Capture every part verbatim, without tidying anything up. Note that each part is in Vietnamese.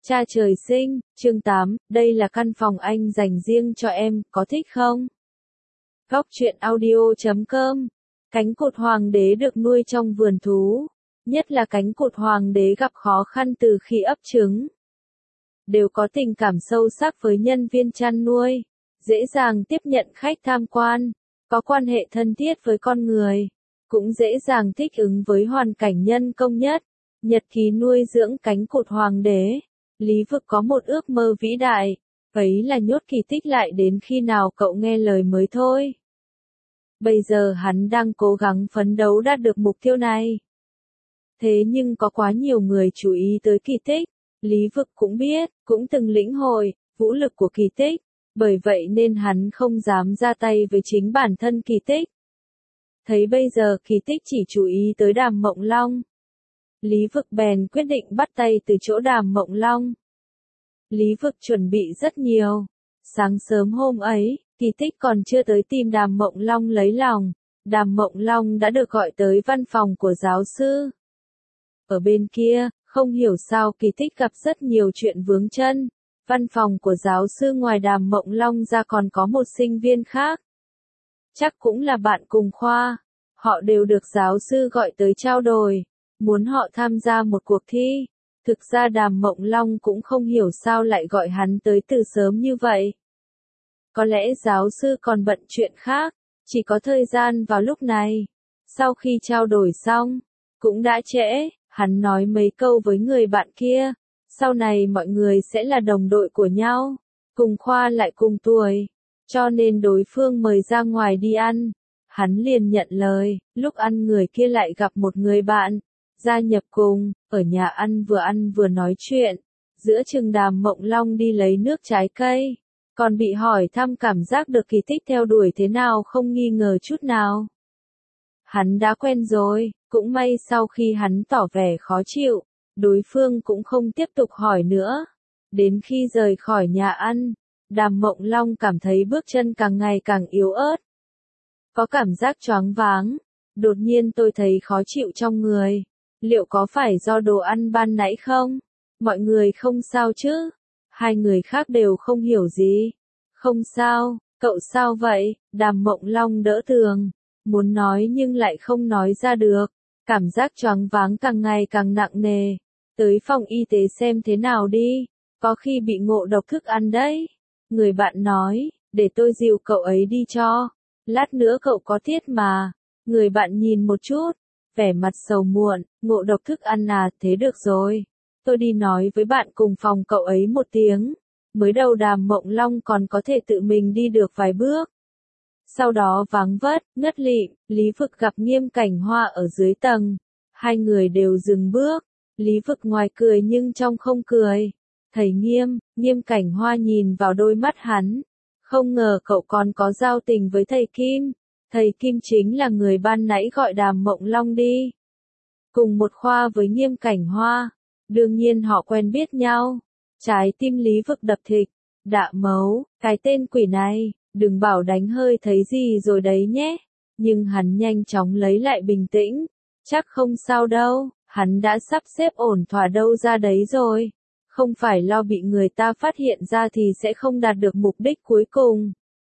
Cha trời sinh, chương tám, đây là căn phòng anh dành riêng cho em, có thích không? Góc truyện audio chấm com. Cánh cụt hoàng đế được nuôi trong vườn thú, nhất là cánh cụt hoàng đế gặp khó khăn từ khi ấp trứng. Đều có tình cảm sâu sắc với nhân viên chăn nuôi, dễ dàng tiếp nhận khách tham quan, có quan hệ thân thiết với con người, cũng dễ dàng thích ứng với hoàn cảnh nhân công nhất. Nhật ký nuôi dưỡng cánh cụt hoàng đế. Lý Vực có một ước mơ vĩ đại, ấy là nhốt Kỳ Tích lại đến khi nào cậu nghe lời mới thôi. Bây giờ hắn đang cố gắng phấn đấu đạt được mục tiêu này. Thế nhưng có quá nhiều người chú ý tới Kỳ Tích, Lý Vực cũng biết, cũng từng lĩnh hội, vũ lực của Kỳ Tích, bởi vậy nên hắn không dám ra tay với chính bản thân Kỳ Tích. Thấy bây giờ Kỳ Tích chỉ chú ý tới Đàm Mộng Long. Lý Vực bèn quyết định bắt tay từ chỗ Đàm Mộng Long. Lý Vực chuẩn bị rất nhiều. Sáng sớm hôm ấy, Kỳ Tích còn chưa tới tìm Đàm Mộng Long lấy lòng. Đàm Mộng Long đã được gọi tới văn phòng của giáo sư. Ở bên kia, không hiểu sao Kỳ Tích gặp rất nhiều chuyện vướng chân. Văn phòng của giáo sư ngoài Đàm Mộng Long ra còn có một sinh viên khác. Chắc cũng là bạn cùng khoa. Họ đều được giáo sư gọi tới trao đổi, muốn họ tham gia một cuộc thi. Thực ra Đàm Mộng Long cũng không hiểu sao lại gọi hắn tới từ sớm như vậy. Có lẽ giáo sư còn bận chuyện khác, chỉ có thời gian vào lúc này. Sau khi trao đổi xong, cũng đã trễ, hắn nói mấy câu với người bạn kia. Sau này mọi người sẽ là đồng đội của nhau, cùng khoa lại cùng tuổi, cho nên đối phương mời ra ngoài đi ăn. Hắn liền nhận lời, lúc ăn người kia lại gặp một người bạn, gia nhập cùng, ở nhà ăn vừa ăn vừa nói chuyện. Giữa chừng Đàm Mộng Long đi lấy nước trái cây, còn bị hỏi thăm cảm giác được Kỳ Tích theo đuổi thế nào không nghi ngờ chút nào. Hắn đã quen rồi, cũng may sau khi hắn tỏ vẻ khó chịu, đối phương cũng không tiếp tục hỏi nữa. Đến khi rời khỏi nhà ăn, Đàm Mộng Long cảm thấy bước chân càng ngày càng yếu ớt. Có cảm giác choáng váng, đột nhiên tôi thấy khó chịu trong người. Liệu có phải do đồ ăn ban nãy không? Mọi người không sao chứ? Hai người khác đều không hiểu gì. Không sao, cậu sao vậy? Đàm Mộng Long đỡ tường, muốn nói nhưng lại không nói ra được. Cảm giác choáng váng càng ngày càng nặng nề. Tới phòng y tế xem thế nào đi, có khi bị ngộ độc thức ăn đấy. Người bạn nói, để tôi dìu cậu ấy đi cho. Lát nữa cậu có tiết mà. Người bạn nhìn một chút, vẻ mặt sầu muộn, ngộ độc thức ăn à, thế được rồi. Tôi đi nói với bạn cùng phòng cậu ấy một tiếng. Mới đầu Đàm Mộng Long còn có thể tự mình đi được vài bước. Sau đó vắng vất, ngất lịm, Lý Vực gặp Nghiêm Cảnh Hoa ở dưới tầng. Hai người đều dừng bước. Lý Vực ngoài cười nhưng trong không cười. Thầy Nghiêm, Nghiêm Cảnh Hoa nhìn vào đôi mắt hắn. Không ngờ cậu còn có giao tình với thầy Kim. Thầy Kim chính là người ban nãy gọi Đàm Mộng Long đi. Cùng một khoa với Nghiêm Cảnh Hoa. Đương nhiên họ quen biết nhau. Trái tim Lý Vực đập thịch. Đạ mấu, cái tên quỷ này, đừng bảo đánh hơi thấy gì rồi đấy nhé. Nhưng hắn nhanh chóng lấy lại bình tĩnh. Chắc không sao đâu, hắn đã sắp xếp ổn thỏa đâu ra đấy rồi. Không phải lo bị người ta phát hiện ra thì sẽ không đạt được mục đích cuối cùng.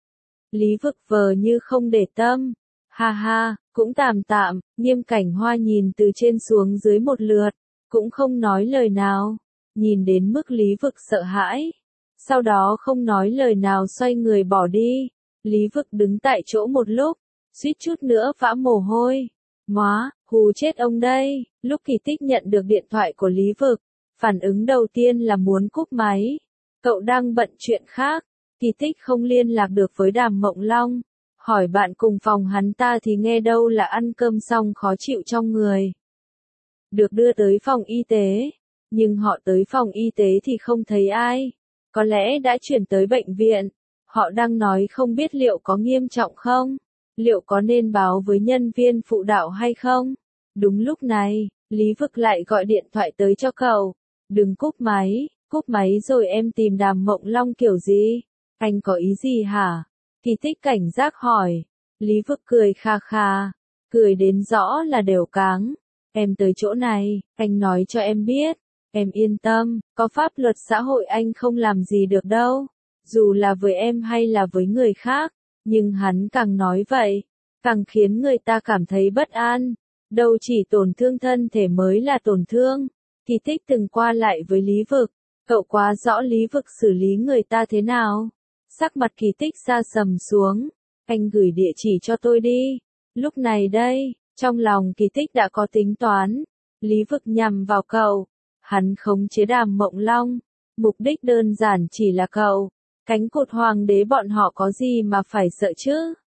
Lý Vực vờ như không để tâm. Ha ha, cũng tạm tạm. Nghiêm Cảnh Hoa nhìn từ trên xuống dưới một lượt, cũng không nói lời nào. Nhìn đến mức Lý Vực sợ hãi. Sau đó không nói lời nào xoay người bỏ đi. Lý Vực đứng tại chỗ một lúc, suýt chút nữa vã mồ hôi. Móa, hù chết ông đây. Lúc Kỳ Tích nhận được điện thoại của Lý Vực, phản ứng đầu tiên là muốn cúp máy. Cậu đang bận chuyện khác. Kỳ Tích không liên lạc được với Đàm Mộng Long. Hỏi bạn cùng phòng hắn ta thì nghe đâu là ăn cơm xong khó chịu trong người. Được đưa tới phòng y tế. Nhưng họ tới phòng y tế thì không thấy ai. Có lẽ đã chuyển tới bệnh viện. Họ đang nói không biết liệu có nghiêm trọng không? Liệu có nên báo với nhân viên phụ đạo hay không? Đúng lúc này, Lý Vực lại gọi điện thoại tới cho cậu. Đừng cúp máy, cúp máy rồi em tìm Đàm Mộng Long kiểu gì? Anh có ý gì hả? Kỳ Tích cảnh giác hỏi. Lý Vực cười kha kha, cười đến rõ là đều cáng. Em tới chỗ này, anh nói cho em biết, Em yên tâm, có pháp luật xã hội anh không làm gì được đâu. Dù là với em hay là với người khác. Nhưng hắn càng nói vậy, càng khiến người ta cảm thấy bất an. Đâu chỉ tổn thương thân thể mới là tổn thương. Kỳ Tích từng qua lại với Lý Vực. Cậu quá rõ Lý Vực xử lý người ta thế nào. Sắc mặt Kỳ Tích sa sầm xuống. Anh gửi địa chỉ cho tôi đi. Lúc này đây, trong lòng Kỳ Tích đã có tính toán. Lý Vực nhằm vào cậu. Hắn khống chế Đàm Mộng Long. Mục đích đơn giản chỉ là cậu. Cánh cột hoàng đế bọn họ có gì mà phải sợ chứ?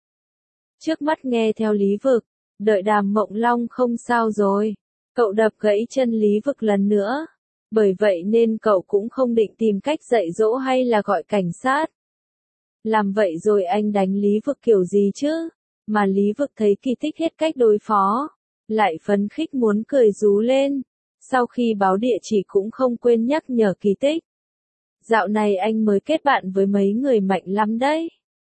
Trước mắt nghe theo Lý Vực. Đợi Đàm Mộng Long không sao rồi. Cậu đập gãy chân Lý Vực lần nữa. Bởi vậy nên cậu cũng không định tìm cách dạy dỗ hay là gọi cảnh sát. Làm vậy rồi anh đánh Lý Vực kiểu gì chứ? Mà Lý Vực thấy Kỳ Tích hết cách đối phó. Lại phấn khích muốn cười rú lên. Sau khi báo địa chỉ cũng không quên nhắc nhở Kỳ Tích. Dạo này anh mới kết bạn với mấy người mạnh lắm đấy.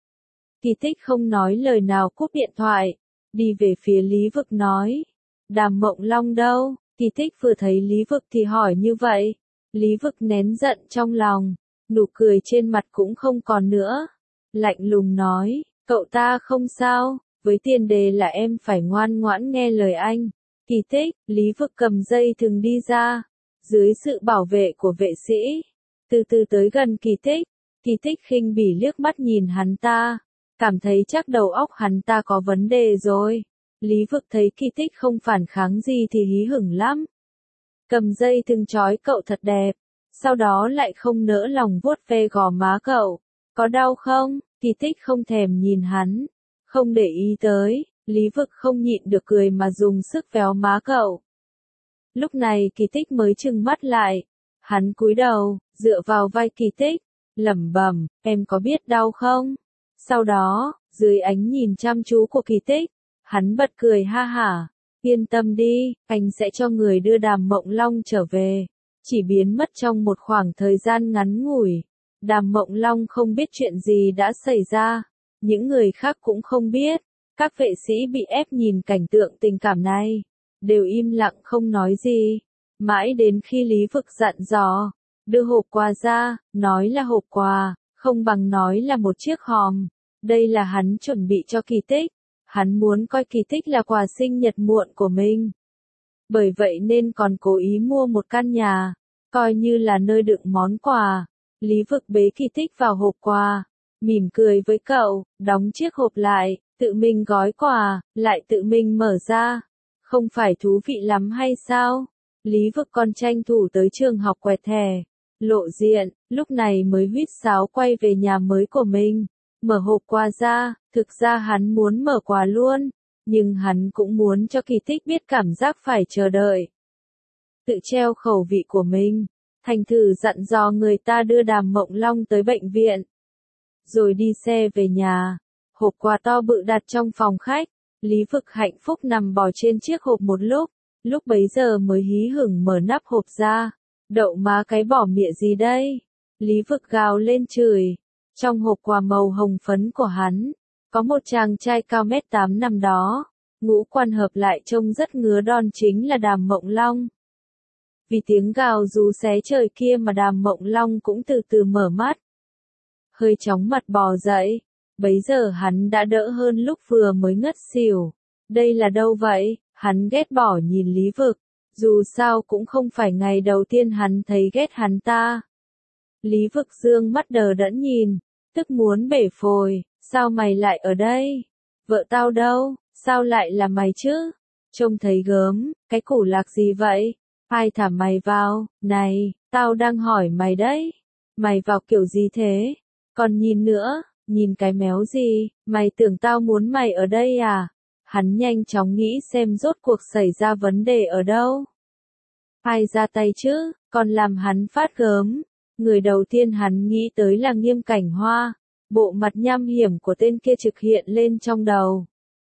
Kỳ Tích không nói lời nào cúp điện thoại. Đi về phía Lý Vực nói. Đàm Mộng Long đâu? Kỳ Tích vừa thấy Lý Vực thì hỏi như vậy. Lý Vực nén giận trong lòng. Nụ cười trên mặt cũng không còn nữa. Lạnh lùng nói. Cậu ta không sao. Với tiền đề là em phải ngoan ngoãn nghe lời anh. Kỳ Tích, Lý Vực cầm dây thừng đi ra. Dưới sự bảo vệ của vệ sĩ. Từ từ tới gần Kỳ Tích. Kỳ Tích khinh bỉ liếc mắt nhìn hắn ta. Cảm thấy chắc đầu óc hắn ta có vấn đề rồi. Lý Vực thấy Kỳ Tích không phản kháng gì thì hí hửng lắm. Cầm dây thừng trói cậu thật đẹp. Sau đó lại không nỡ lòng vuốt ve gò má cậu. Có đau không? Kỳ Tích không thèm nhìn hắn. Không để ý tới. Lý Vực không nhịn được cười mà dùng sức véo má cậu. Lúc này Kỳ Tích mới trừng mắt lại. Hắn cúi đầu, dựa vào vai Kỳ Tích. Lẩm bẩm, em có biết đau không? Sau đó, dưới ánh nhìn chăm chú của Kỳ Tích, hắn bật cười ha hả. Yên tâm đi, anh sẽ cho người đưa Đàm Mộng Long trở về. Chỉ biến mất trong một khoảng thời gian ngắn ngủi. Đàm Mộng Long không biết chuyện gì đã xảy ra. Những người khác cũng không biết. Các vệ sĩ bị ép nhìn cảnh tượng tình cảm này. Đều im lặng không nói gì. Mãi đến khi Lý Vực dặn dò. Đưa hộp quà ra, nói là hộp quà, không bằng nói là một chiếc hòm. Đây là hắn chuẩn bị cho Kỳ Tích. Hắn muốn coi Kỳ Tích là quà sinh nhật muộn của mình. Bởi vậy nên còn cố ý mua một căn nhà, coi như là nơi đựng món quà. Lý Vực bế Kỳ Tích vào hộp quà, mỉm cười với cậu, đóng chiếc hộp lại, tự mình gói quà, lại tự mình mở ra. Không phải thú vị lắm hay sao? Lý Vực còn tranh thủ tới trường học quẹt thẻ, lộ diện, lúc này mới huýt sáo quay về nhà mới của mình. Mở hộp quà ra, thực ra hắn muốn mở quà luôn, nhưng hắn cũng muốn cho Kỳ Tích biết cảm giác phải chờ đợi. Tự treo khẩu vị của mình, thành thử dặn dò người ta đưa Đàm Mộng Long tới bệnh viện. Rồi đi xe về nhà, hộp quà to bự đặt trong phòng khách, Lý Vực hạnh phúc nằm bò trên chiếc hộp một lúc, lúc bấy giờ mới hí hửng mở nắp hộp ra. Đậu má cái bỏ mịa gì đây? Lý Vực gào lên chửi. Trong hộp quà màu hồng phấn của hắn, có một chàng trai cao mét tám nằm đó. Ngũ quan hợp lại trông rất ngứa đòn chính là Đàm Mộng Long. Vì tiếng gào rú xé trời kia mà Đàm Mộng Long cũng từ từ mở mắt. Hơi chóng mặt bò dậy. Bấy giờ hắn đã đỡ hơn lúc vừa mới ngất xỉu. Đây là đâu vậy? Hắn ghét bỏ nhìn Lý Vực. Dù sao cũng không phải ngày đầu tiên hắn thấy ghét hắn ta. Lý Vực dương mắt đờ đẫn nhìn, tức muốn bể phổi. Sao mày lại ở đây? Vợ tao đâu? Sao lại là mày chứ? Trông thấy gớm, cái củ lạc gì vậy? Ai thả mày vào? Này, tao đang hỏi mày đấy. Mày vào kiểu gì thế? Còn nhìn nữa, nhìn cái méo gì? Mày tưởng tao muốn mày ở đây à? Hắn nhanh chóng nghĩ xem rốt cuộc xảy ra vấn đề ở đâu. Ai ra tay chứ, còn làm hắn phát gớm. Người đầu tiên hắn nghĩ tới là Nghiêm Cảnh Hoa. Bộ mặt nham hiểm của tên kia trực hiện lên trong đầu.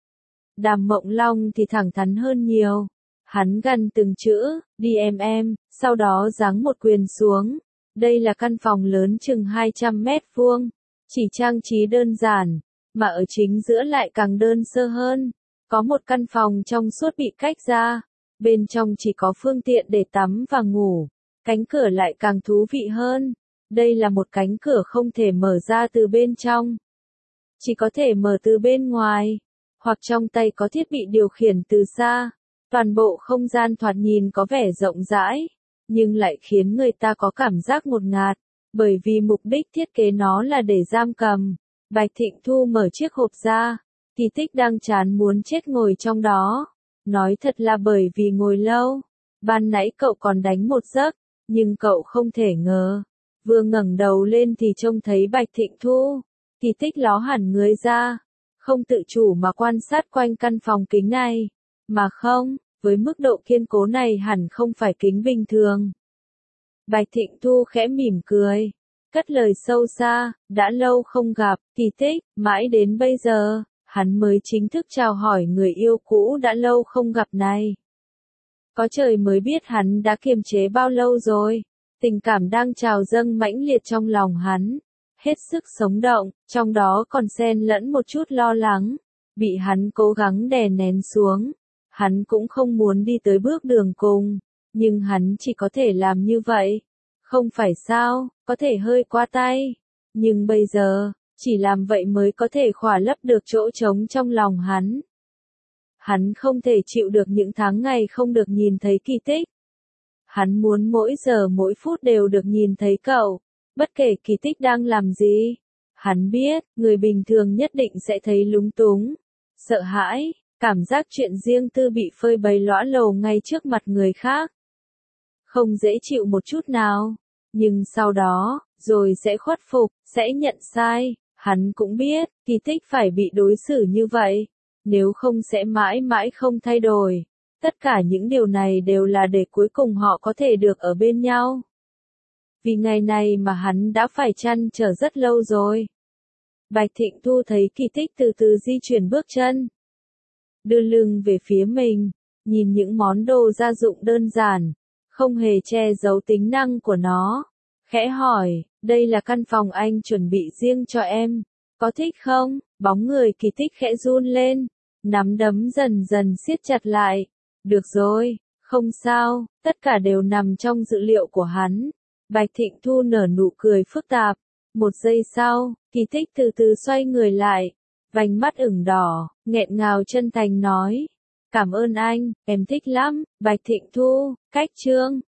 Đàm Mộng Long thì thẳng thắn hơn nhiều. Hắn gằn từng chữ, đi em em, sau đó giáng một quyền xuống. Đây là căn phòng lớn chừng hai trăm mét vuông. Chỉ trang trí đơn giản, mà ở chính giữa lại càng đơn sơ hơn. Có một căn phòng trong suốt bị cách ra. Bên trong chỉ có phương tiện để tắm và ngủ. Cánh cửa lại càng thú vị hơn. Đây là một cánh cửa không thể mở ra từ bên trong. Chỉ có thể mở từ bên ngoài. Hoặc trong tay có thiết bị điều khiển từ xa. Toàn bộ không gian thoạt nhìn có vẻ rộng rãi. Nhưng lại khiến người ta có cảm giác ngột ngạt. Bởi vì mục đích thiết kế nó là để giam cầm. Bạch Thịnh Thu mở chiếc hộp ra. Kỳ Tích đang chán muốn chết ngồi trong đó. Nói thật là bởi vì ngồi lâu. Ban nãy cậu còn đánh một giấc. Nhưng cậu không thể ngờ. Vừa ngẩng đầu lên thì trông thấy Bạch Thịnh Thu. Kỳ Tích ló hẳn người ra. Không tự chủ mà quan sát quanh căn phòng kính này. Mà không, với mức độ kiên cố này hẳn không phải kính bình thường. Bạch Thịnh Thu khẽ mỉm cười. Cất lời sâu xa, đã lâu không gặp, Kỳ Tích, mãi đến bây giờ, hắn mới chính thức chào hỏi người yêu cũ đã lâu không gặp này. Có trời mới biết hắn đã kiềm chế bao lâu rồi. Tình cảm đang trào dâng mãnh liệt trong lòng hắn. Hết sức sống động, trong đó còn xen lẫn một chút lo lắng. Bị hắn cố gắng đè nén xuống. Hắn cũng không muốn đi tới bước đường cùng. Nhưng hắn chỉ có thể làm như vậy. Không phải sao, có thể hơi qua tay. Nhưng bây giờ, chỉ làm vậy mới có thể khỏa lấp được chỗ trống trong lòng hắn. Hắn không thể chịu được những tháng ngày không được nhìn thấy Kỳ Tích. Hắn muốn mỗi giờ mỗi phút đều được nhìn thấy cậu. Bất kể Kỳ Tích đang làm gì. Hắn biết, người bình thường nhất định sẽ thấy lúng túng. Sợ hãi, cảm giác chuyện riêng tư bị phơi bày lõa lồ ngay trước mặt người khác. Không dễ chịu một chút nào. Nhưng sau đó, rồi sẽ khuất phục, sẽ nhận sai. Hắn cũng biết, Kỳ Tích phải bị đối xử như vậy. Nếu không sẽ mãi mãi không thay đổi. Tất cả những điều này đều là để cuối cùng họ có thể được ở bên nhau. Vì ngày này mà hắn đã phải trăn trở rất lâu rồi. Bạch Thịnh Thu thấy Kỳ Tích từ từ di chuyển bước chân. Đưa lưng về phía mình, nhìn những món đồ gia dụng đơn giản, không hề che giấu tính năng của nó. Khẽ hỏi, đây là căn phòng anh chuẩn bị riêng cho em, có thích không? Bóng người Kỳ Tích khẽ run lên, nắm đấm dần dần siết chặt lại. Được rồi, không sao, tất cả đều nằm trong dự liệu của hắn. Bạch Thịnh Thu nở nụ cười phức tạp. Một giây sau, Kỳ Tích từ từ xoay người lại, vành mắt ửng đỏ, nghẹn ngào chân thành nói. Cảm ơn anh, em thích lắm. Bạch Thịnh Thu, cách chương.